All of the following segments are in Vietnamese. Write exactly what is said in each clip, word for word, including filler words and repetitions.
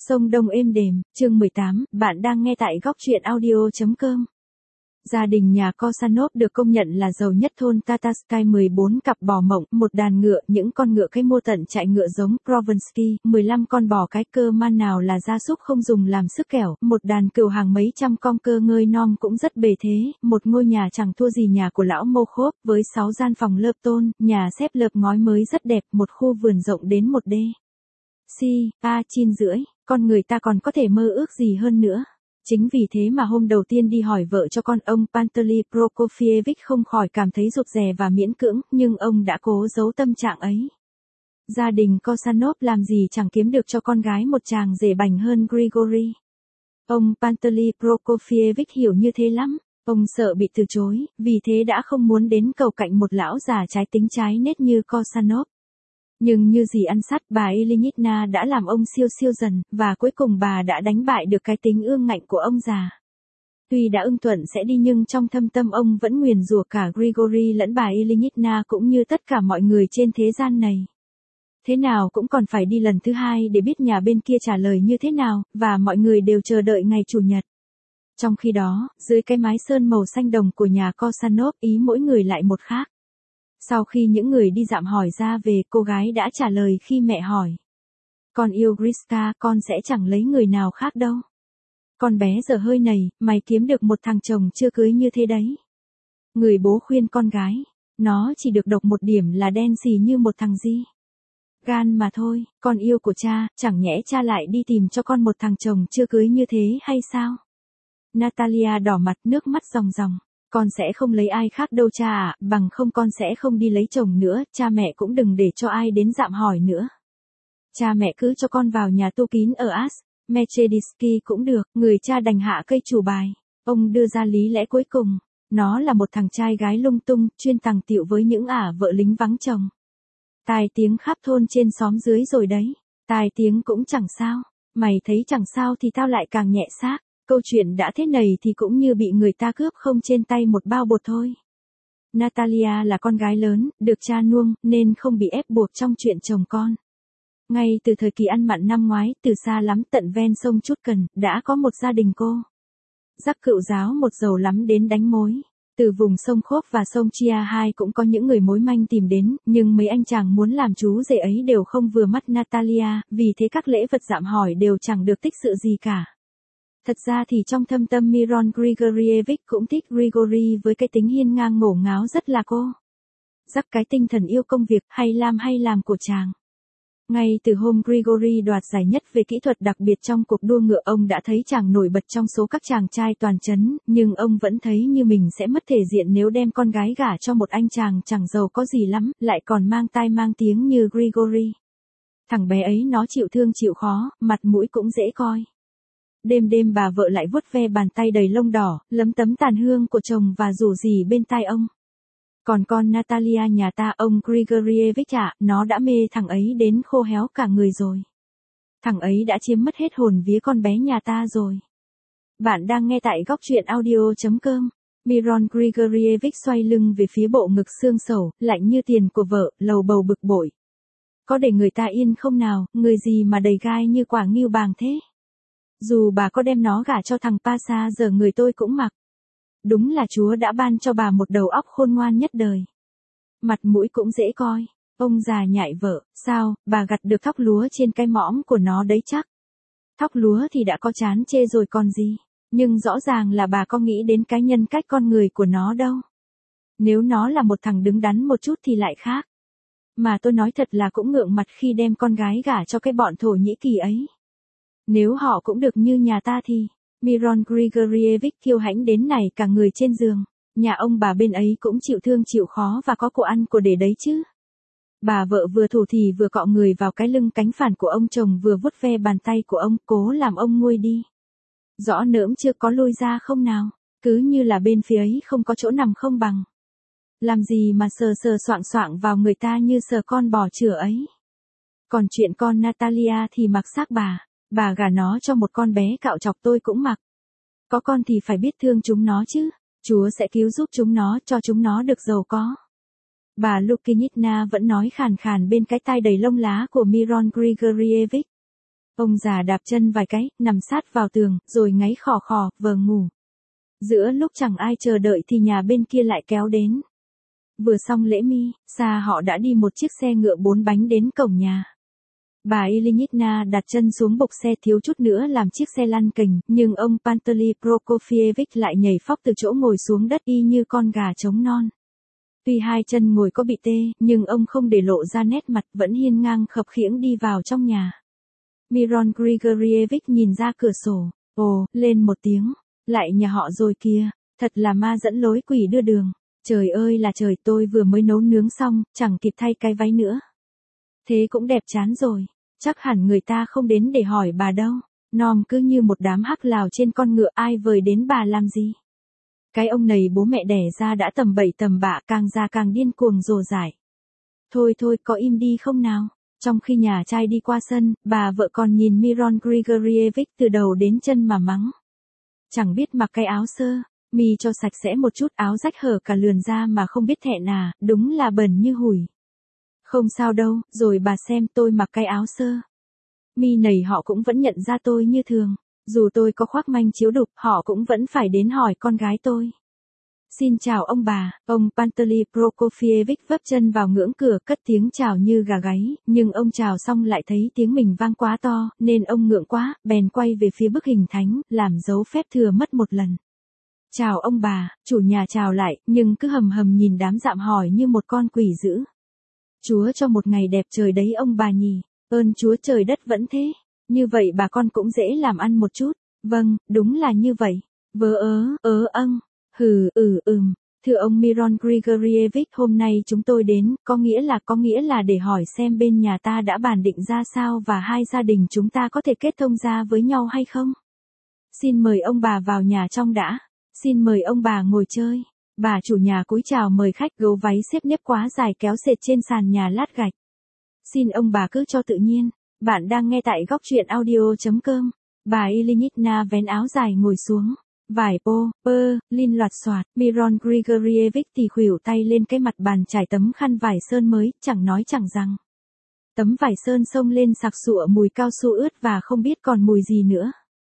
Sông Đông êm đềm, chương mười tám, bạn đang nghe tại góc truyện audio.com. Gia đình nhà Kosanov được công nhận là giàu nhất thôn Tatarsky, mười bốn cặp bò mộng, một đàn ngựa, những con ngựa cái mô tận chạy ngựa giống Provensky, mười lăm con bò cái cơ man nào là gia súc không dùng làm sức kẻo, một đàn cừu hàng mấy trăm con cơ ngơi non cũng rất bề thế, một ngôi nhà chẳng thua gì nhà của lão Mokhov, với sáu gian phòng lợp tôn, nhà xếp lợp ngói mới rất đẹp, một khu vườn rộng đến một đê. Si, a chin rưỡi, con người ta còn có thể mơ ước gì hơn nữa. Chính vì thế mà hôm đầu tiên đi hỏi vợ cho con, ông Pantely Prokofyevich không khỏi cảm thấy rụt rè và miễn cưỡng, nhưng ông đã cố giấu tâm trạng ấy. Gia đình Kosanov làm gì chẳng kiếm được cho con gái một chàng rể bảnh hơn Grigory. Ông Pantely Prokofyevich hiểu như thế lắm, ông sợ bị từ chối, vì thế đã không muốn đến cầu cạnh một lão già trái tính trái nết như Kosanov. Nhưng như gì ăn sắt, bà Ilyinitna đã làm ông siêu siêu dần, và cuối cùng bà đã đánh bại được cái tính ương ngạnh của ông già. Tuy đã ưng thuận sẽ đi nhưng trong thâm tâm ông vẫn nguyền rủa cả Grigory lẫn bà Ilyinitna cũng như tất cả mọi người trên thế gian này. Thế nào cũng còn phải đi lần thứ hai để biết nhà bên kia trả lời như thế nào, và mọi người đều chờ đợi ngày chủ nhật. Trong khi đó, dưới cái mái sơn màu xanh đồng của nhà Kosanov, ý mỗi người lại một khác. Sau khi những người đi dạm hỏi ra về, cô gái đã trả lời khi mẹ hỏi. Con yêu Griska, con sẽ chẳng lấy người nào khác đâu. Con bé giờ hơi nầy, mày kiếm được một thằng chồng chưa cưới như thế đấy. Người bố khuyên con gái, nó chỉ được độc một điểm là đen xì như một thằng gì. Gan mà thôi, con yêu của cha, chẳng nhẽ cha lại đi tìm cho con một thằng chồng chưa cưới như thế hay sao? Natalia đỏ mặt, nước mắt ròng ròng. Con sẽ không lấy ai khác đâu cha ạ, bằng không con sẽ không đi lấy chồng nữa, cha mẹ cũng đừng để cho ai đến dạm hỏi nữa. Cha mẹ cứ cho con vào nhà tu kín ở As, Mechedisky cũng được, người cha đành hạ cây chủ bài. Ông đưa ra lý lẽ cuối cùng, nó là một thằng trai gái lung tung, chuyên tàng tiệu với những ả vợ lính vắng chồng. Tai tiếng khắp thôn trên xóm dưới rồi đấy, tai tiếng cũng chẳng sao, mày thấy chẳng sao thì tao lại càng nhẹ xác. Câu chuyện đã thế này thì cũng như bị người ta cướp không trên tay một bao bột thôi. Natalia là con gái lớn, được cha nuông, nên không bị ép buộc trong chuyện chồng con. Ngay từ thời kỳ ăn mặn năm ngoái, từ xa lắm tận ven sông Chút Cần, đã có một gia đình cô. Rắc cựu giáo một giàu lắm đến đánh mối. Từ vùng sông Khốp và sông Chia hai cũng có những người mối manh tìm đến, nhưng mấy anh chàng muốn làm chú rể ấy đều không vừa mắt Natalia, vì thế các lễ vật dạm hỏi đều chẳng được tích sự gì cả. Thật ra thì trong thâm tâm Miron Grigorievich cũng thích Grigory với cái tính hiên ngang ngổ ngáo rất là cô. Rắc cái tinh thần yêu công việc, hay làm hay làm của chàng. Ngay từ hôm Grigory đoạt giải nhất về kỹ thuật đặc biệt trong cuộc đua ngựa, ông đã thấy chàng nổi bật trong số các chàng trai toàn trấn, nhưng ông vẫn thấy như mình sẽ mất thể diện nếu đem con gái gả cho một anh chàng chẳng giàu có gì lắm, lại còn mang tai mang tiếng như Grigory. Thằng bé ấy nó chịu thương chịu khó, mặt mũi cũng dễ coi. Đêm đêm bà vợ lại vuốt ve bàn tay đầy lông đỏ, lấm tấm tàn hương của chồng và rủ rỉ bên tai ông. Còn con Natalia nhà ta, ông Grigorievich ạ, nó đã mê thằng ấy đến khô héo cả người rồi. Thằng ấy đã chiếm mất hết hồn vía con bé nhà ta rồi. Bạn đang nghe tại góc truyện audio.com. Miron Grigorievich xoay lưng về phía bộ ngực xương sầu, lạnh như tiền của vợ, lầu bầu bực bội. Có để người ta yên không nào, người gì mà đầy gai như quả ngưu bàng thế? Dù bà có đem nó gả cho thằng Pasha giờ người tôi cũng mặc. Đúng là Chúa đã ban cho bà một đầu óc khôn ngoan nhất đời. Mặt mũi cũng dễ coi. Ông già nhại vợ, sao, bà gặt được thóc lúa trên cái mõm của nó đấy chắc. Thóc lúa thì đã có chán chê rồi còn gì. Nhưng rõ ràng là bà có nghĩ đến cái nhân cách con người của nó đâu. Nếu nó là một thằng đứng đắn một chút thì lại khác. Mà tôi nói thật là cũng ngượng mặt khi đem con gái gả cho cái bọn Thổ Nhĩ Kỳ ấy. Nếu họ cũng được như nhà ta thì, Miron Grigorievich kiêu hãnh đến nảy cả người trên giường, nhà ông bà bên ấy cũng chịu thương chịu khó và có của ăn của để đấy chứ. Bà vợ vừa thủ thì vừa cọ người vào cái lưng cánh phản của ông chồng, vừa vuốt ve bàn tay của ông, cố làm ông nguôi đi. Rõ nỡm chưa có lôi ra không nào, cứ như là bên phía ấy không có chỗ nằm không bằng. Làm gì mà sờ sờ soạng soạng vào người ta như sờ con bò chửa ấy. Còn chuyện con Natalia thì mặc xác bà. Bà gả nó cho một con bé cạo chọc tôi cũng mặc. Có con thì phải biết thương chúng nó chứ. Chúa sẽ cứu giúp chúng nó, cho chúng nó được giàu có. Bà Lukinitna vẫn nói khàn khàn bên cái tai đầy lông lá của Miron Grigorievich. Ông già đạp chân vài cái, nằm sát vào tường, rồi ngáy khò khò, vờ ngủ. Giữa lúc chẳng ai chờ đợi thì nhà bên kia lại kéo đến. Vừa xong lễ mi, xa họ đã đi một chiếc xe ngựa bốn bánh đến cổng nhà. Bà Ilyinitna đặt chân xuống bục xe thiếu chút nữa làm chiếc xe lăn kềnh, nhưng ông Pantely Prokofyevich lại nhảy phóc từ chỗ ngồi xuống đất y như con gà trống non. Tuy hai chân ngồi có bị tê, nhưng ông không để lộ ra nét mặt, vẫn hiên ngang khập khiễng đi vào trong nhà. Miron Grigorievich nhìn ra cửa sổ, ồ, lên một tiếng, lại nhà họ rồi kìa, thật là ma dẫn lối quỷ đưa đường. Trời ơi là trời, tôi vừa mới nấu nướng xong, chẳng kịp thay cái váy nữa. Thế cũng đẹp chán rồi, chắc hẳn người ta không đến để hỏi bà đâu. Nom cứ như một đám hắc lào trên con ngựa, ai vời đến bà làm gì. Cái ông này bố mẹ đẻ ra đã tầm bậy tầm bạ, càng già càng điên cuồng rồ dại. Thôi thôi, có im đi không nào. Trong khi nhà trai đi qua sân, bà vợ còn nhìn Miron Grigorievich từ đầu đến chân mà mắng. Chẳng biết mặc cái áo sơ mi cho sạch sẽ một chút, áo rách hở cả lườn ra mà không biết thẹn à, đúng là bẩn như hủi. Không sao đâu, rồi bà xem tôi mặc cái áo sơ mi này họ cũng vẫn nhận ra tôi như thường. Dù tôi có khoác manh chiếu đục, họ cũng vẫn phải đến hỏi con gái tôi. Xin chào ông bà, ông Pantely Prokofyevich vấp chân vào ngưỡng cửa cất tiếng chào như gà gáy, nhưng ông chào xong lại thấy tiếng mình vang quá to, nên ông ngượng quá, bèn quay về phía bức hình thánh, làm dấu phép thừa mất một lần. Chào ông bà, chủ nhà chào lại, nhưng cứ hầm hầm nhìn đám dạm hỏi như một con quỷ dữ. Chúa cho một ngày đẹp trời đấy ông bà nhỉ, ơn Chúa trời đất vẫn thế. Như vậy bà con cũng dễ làm ăn một chút. Vâng, đúng là như vậy. Vớ ớ, ớ âng. Hừ, ừ, ừm. Thưa ông Miron Grigorievich, hôm nay chúng tôi đến, có nghĩa là có nghĩa là để hỏi xem bên nhà ta đã bàn định ra sao và hai gia đình chúng ta có thể kết thông ra với nhau hay không? Xin mời ông bà vào nhà trong đã. Xin mời ông bà ngồi chơi. Bà chủ nhà cúi chào mời khách, gấu váy xếp nếp quá dài kéo sệt trên sàn nhà lát gạch. Xin ông bà cứ cho tự nhiên. Bạn đang nghe tại góc truyện audio.com. Bà Ilyinitna vén áo dài ngồi xuống. Vải pô, pơ, lin loạt xoạt. Miron Grigorievich thì khuỷu tay lên cái mặt bàn trải tấm khăn vải sơn mới, chẳng nói chẳng rằng. Tấm vải sơn xông lên sặc sụa mùi cao su ướt và không biết còn mùi gì nữa.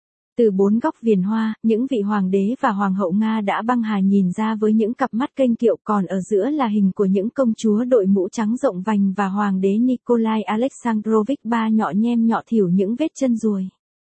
Từ bốn góc viền hoa, những vị hoàng đế và hoàng hậu Nga đã băng hà nhìn ra với những cặp mắt kênh kiệu, còn ở giữa là hình của những công chúa đội mũ trắng rộng vành và hoàng đế Nikolai Alexandrovich ba nhọ nhem nhọ thỉu những vết chân ruồi.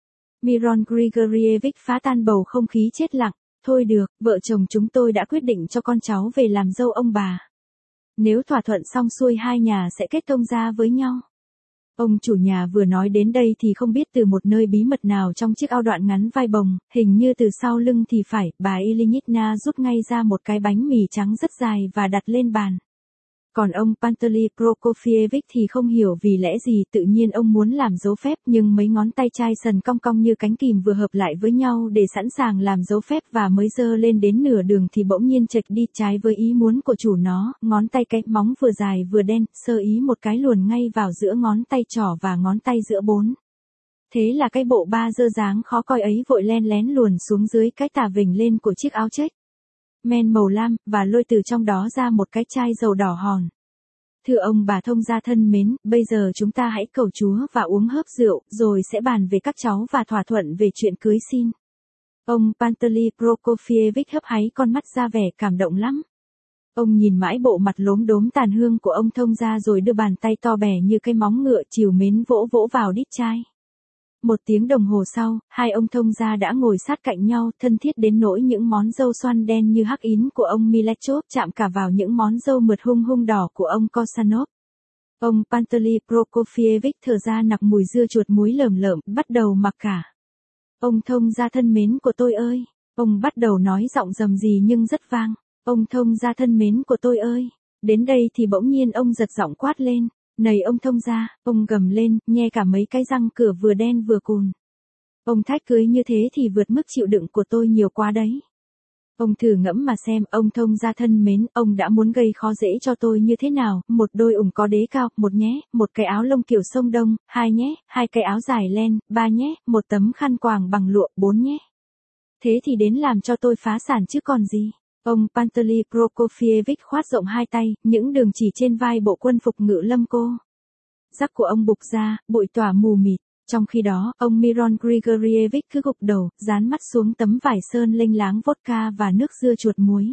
Miron Grigorievich phá tan bầu không khí chết lặng. Thôi được, vợ chồng chúng tôi đã quyết định cho con cháu về làm dâu ông bà. Nếu thỏa thuận xong xuôi hai nhà sẽ kết thông ra với nhau. Ông chủ nhà vừa nói đến đây thì không biết từ một nơi bí mật nào trong chiếc áo đoạn ngắn vai bồng, hình như từ sau lưng thì phải, bà Ilyinitna rút ngay ra một cái bánh mì trắng rất dài và đặt lên bàn. Còn ông Pantely Prokofyevich thì không hiểu vì lẽ gì tự nhiên ông muốn làm dấu phép, nhưng mấy ngón tay chai sần cong cong như cánh kìm vừa hợp lại với nhau để sẵn sàng làm dấu phép và mới giơ lên đến nửa đường thì bỗng nhiên chệch đi trái với ý muốn của chủ nó, ngón tay cái móng vừa dài vừa đen, sơ ý một cái luồn ngay vào giữa ngón tay trỏ và ngón tay giữa bốn. Thế là cái bộ ba dơ dáng khó coi ấy vội len lén luồn xuống dưới cái tà vình lên của chiếc áo check men màu lam, và lôi từ trong đó ra một cái chai dầu đỏ hòn. Thưa ông bà thông gia thân mến, bây giờ chúng ta hãy cầu Chúa và uống hớp rượu, rồi sẽ bàn về các cháu và thỏa thuận về chuyện cưới xin. Ông Pantely Prokofyevich hấp háy con mắt ra vẻ cảm động lắm. Ông nhìn mãi bộ mặt lốm đốm tàn hương của ông thông gia rồi đưa bàn tay to bè như cái móng ngựa trìu mến vỗ vỗ vào đít chai. Một tiếng đồng hồ sau, hai ông thông gia đã ngồi sát cạnh nhau, thân thiết đến nỗi những món râu xoăn đen như hắc ín của ông Milechov chạm cả vào những món râu mượt hung hung đỏ của ông Kosanov. Ông Pantely Prokofyevich thở ra nặc mùi dưa chuột muối lởm lởm, bắt đầu mặc cả. Ông thông gia thân mến của tôi ơi! Ông bắt đầu nói giọng rầm rì nhưng rất vang. Ông thông gia thân mến của tôi ơi! Đến đây thì bỗng nhiên ông giật giọng quát lên. Này ông thông gia, ông gầm lên, nhe cả mấy cái răng cửa vừa đen vừa cùn. Ông thách cưới như thế thì vượt mức chịu đựng của tôi nhiều quá đấy. Ông thử ngẫm mà xem, ông thông gia thân mến, ông đã muốn gây khó dễ cho tôi như thế nào, một đôi ủng có đế cao, một nhé, một cái áo lông kiểu sông Đông, hai nhé, hai cái áo dài len, ba nhé, một tấm khăn quàng bằng lụa, bốn nhé. Thế thì đến làm cho tôi phá sản chứ còn gì. Ông Pantely Prokofyevich khoát rộng hai tay, những đường chỉ trên vai bộ quân phục ngự lâm cô. Giắc của ông bục ra, bụi tỏa mù mịt. Trong khi đó, ông Miron Grigorievich cứ gục đầu, dán mắt xuống tấm vải sơn lênh láng vodka và nước dưa chuột muối.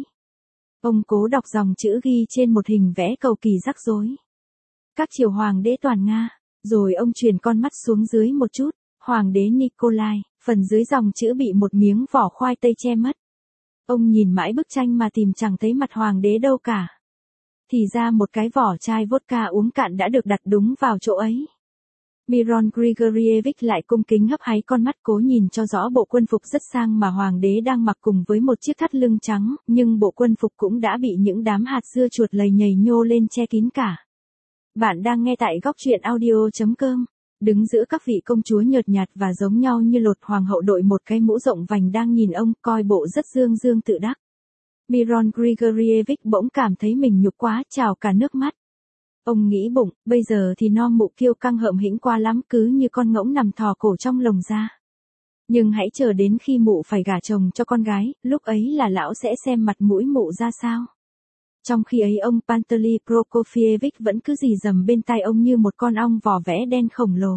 Ông cố đọc dòng chữ ghi trên một hình vẽ cầu kỳ rắc rối. Các triều hoàng đế toàn Nga. Rồi ông chuyển con mắt xuống dưới một chút. Hoàng đế Nikolai, phần dưới dòng chữ bị một miếng vỏ khoai tây che mất. Ông nhìn mãi bức tranh mà tìm chẳng thấy mặt hoàng đế đâu cả. Thì ra một cái vỏ chai vodka uống cạn đã được đặt đúng vào chỗ ấy. Miron Grigorievich lại cung kính hấp háy con mắt cố nhìn cho rõ bộ quân phục rất sang mà hoàng đế đang mặc cùng với một chiếc thắt lưng trắng, nhưng bộ quân phục cũng đã bị những đám hạt dưa chuột lầy nhầy nhô lên che kín cả. Bạn đang nghe tại góc truyện audio chấm com. Đứng giữa các vị công chúa nhợt nhạt và giống nhau như lột hoàng hậu đội một cái mũ rộng vành đang nhìn ông coi bộ rất dương dương tự đắc. Miron Grigorievich bỗng cảm thấy mình nhục quá trào cả nước mắt. Ông nghĩ bụng, bây giờ thì no mụ kiêu căng hợm hĩnh qua lắm cứ như con ngỗng nằm thò cổ trong lồng ra. Nhưng hãy chờ đến khi mụ phải gả chồng cho con gái, lúc ấy là lão sẽ xem mặt mũi mụ ra sao. Trong khi ấy ông Pantely Prokofyevich vẫn cứ rì rầm bên tai ông như một con ong vỏ vẽ đen khổng lồ.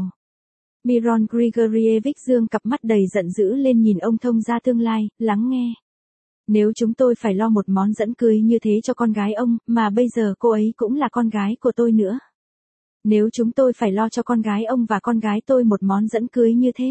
Miron Grigorievich dương cặp mắt đầy giận dữ lên nhìn ông thông gia tương lai, lắng nghe. Nếu chúng tôi phải lo một món dẫn cưới như thế cho con gái ông, mà bây giờ cô ấy cũng là con gái của tôi nữa. Nếu chúng tôi phải lo cho con gái ông và con gái tôi một món dẫn cưới như thế.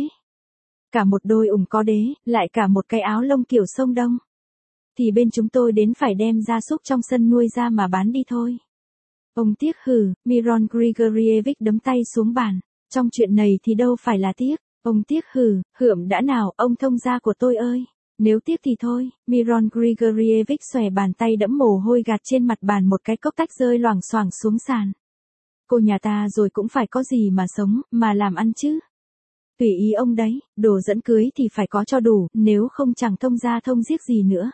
Cả một đôi ủng có đế, lại cả một cái áo lông kiểu sông Đông. Thì bên chúng tôi đến phải đem gia súc trong sân nuôi ra mà bán đi thôi. Ông tiếc hừ, Miron Grigorievich đấm tay xuống bàn. Trong chuyện này thì đâu phải là tiếc. Ông tiếc hừ, hượm đã nào, ông thông gia của tôi ơi. Nếu tiếc thì thôi, Miron Grigorievich xòe bàn tay đẫm mồ hôi gạt trên mặt bàn một cái cốc tách rơi loảng xoảng xuống sàn. Cô nhà ta rồi cũng phải có gì mà sống, mà làm ăn chứ. Tùy ý ông đấy, đồ dẫn cưới thì phải có cho đủ, nếu không chẳng thông gia thông giếc gì nữa.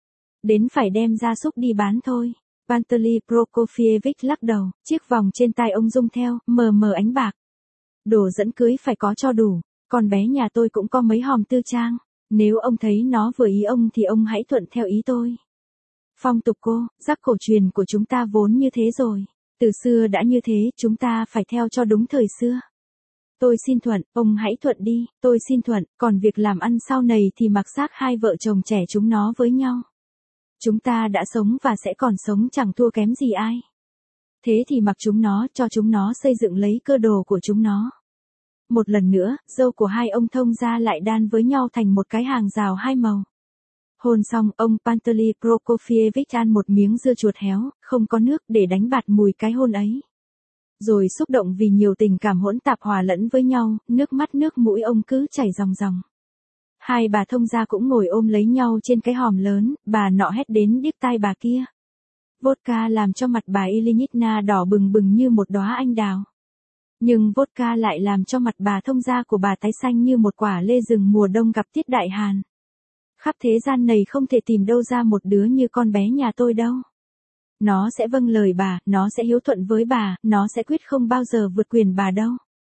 Đến phải đem gia súc đi bán thôi. Pantely Prokofyevich lắc đầu, chiếc vòng trên tai ông rung theo, mờ mờ ánh bạc. Đồ dẫn cưới phải có cho đủ, con bé nhà tôi cũng có mấy hòm tư trang. Nếu ông thấy nó vừa ý ông thì ông hãy thuận theo ý tôi. Phong tục cô, giác cổ truyền của chúng ta vốn như thế rồi. Từ xưa đã như thế, chúng ta phải theo cho đúng thời xưa. Tôi xin thuận, ông hãy thuận đi, tôi xin thuận, còn việc làm ăn sau này thì mặc xác hai vợ chồng trẻ chúng nó với nhau. Chúng ta đã sống và sẽ còn sống chẳng thua kém gì ai. Thế thì mặc chúng nó, cho chúng nó xây dựng lấy cơ đồ của chúng nó. Một lần nữa, dâu của hai ông thông gia lại đan với nhau thành một cái hàng rào hai màu. Hôn xong, ông Pantely Prokofyevich ăn một miếng dưa chuột héo, không có nước để đánh bạt mùi cái hôn ấy. Rồi xúc động vì nhiều tình cảm hỗn tạp hòa lẫn với nhau, nước mắt nước mũi ông cứ chảy ròng ròng. Hai bà thông gia cũng ngồi ôm lấy nhau trên cái hòm lớn, bà nọ hét đến điếc tai bà kia. Vodka làm cho mặt bà Ilyinitna đỏ bừng bừng như một đóa anh đào. Nhưng vodka lại làm cho mặt bà thông gia của bà tái xanh như một quả lê rừng mùa đông gặp tiết đại hàn. Khắp thế gian này không thể tìm đâu ra một đứa như con bé nhà tôi đâu. Nó sẽ vâng lời bà, nó sẽ hiếu thuận với bà, nó sẽ quyết không bao giờ vượt quyền bà đâu.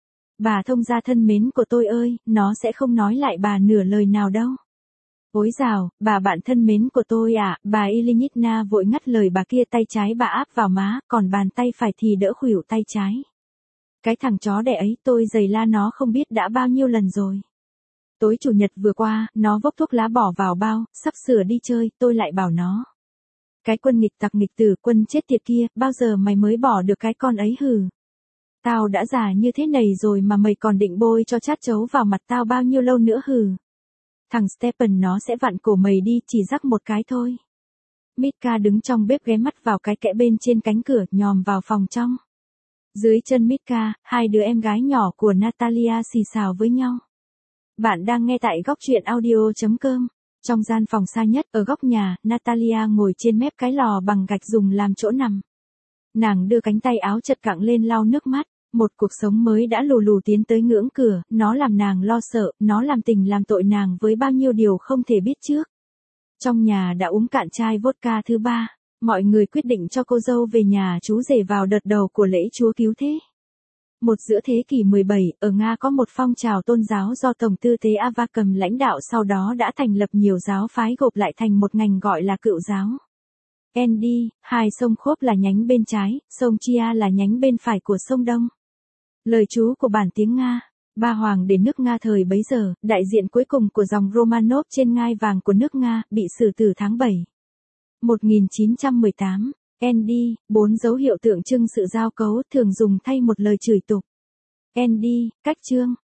Bà thông gia thân mến của tôi ơi, nó sẽ không nói lại bà nửa lời nào đâu. Ôi dào, bà bạn thân mến của tôi à, bà Ilyinitna vội ngắt lời bà kia, tay trái bà áp vào má, còn bàn tay phải thì đỡ khuỷu tay trái. Cái thằng chó đẻ ấy tôi giày la nó không biết đã bao nhiêu lần rồi. Tối chủ nhật vừa qua, nó vốc thuốc lá bỏ vào bao, sắp sửa đi chơi, tôi lại bảo nó. Cái quân nghịch tặc nghịch tử, quân chết tiệt kia, bao giờ mày mới bỏ được cái con ấy hừ. Tao đã già như thế này rồi mà mày còn định bôi cho chát chấu vào mặt tao bao nhiêu lâu nữa hừ. Thằng Stephen nó sẽ vặn cổ mày đi, chỉ rắc một cái thôi. Mitka đứng trong bếp ghé mắt vào cái kẽ bên trên cánh cửa, nhòm vào phòng trong. Dưới chân Mitka, hai đứa em gái nhỏ của Natalia xì xào với nhau. Bạn đang nghe tại góc truyện audio chấm com. Trong gian phòng xa nhất, ở góc nhà, Natalia ngồi trên mép cái lò bằng gạch dùng làm chỗ nằm. Nàng đưa cánh tay áo chật cẳng lên lau nước mắt. Một cuộc sống mới đã lù lù tiến tới ngưỡng cửa, nó làm nàng lo sợ, nó làm tình làm tội nàng với bao nhiêu điều không thể biết trước. Trong nhà đã uống cạn chai vodka thứ ba, mọi người quyết định cho cô dâu về nhà chú rể vào đợt đầu của lễ Chúa Cứu Thế. Một giữa thế kỷ mười bảy, ở Nga có một phong trào tôn giáo do Tổng tư tế Avakov lãnh đạo, sau đó đã thành lập nhiều giáo phái gộp lại thành một ngành gọi là Cựu giáo. en đê, hai sông Khốp là nhánh bên trái, sông Chia là nhánh bên phải của sông Đông. Lời chú của bản tiếng Nga. Ba hoàng đế nước Nga thời bấy giờ, đại diện cuối cùng của dòng Romanov trên ngai vàng của nước Nga, bị xử tử tháng bảy. một nghìn chín trăm mười tám. en đê, bốn dấu hiệu tượng trưng sự giao cấu, thường dùng thay một lời chửi tục. en đê, cách chương.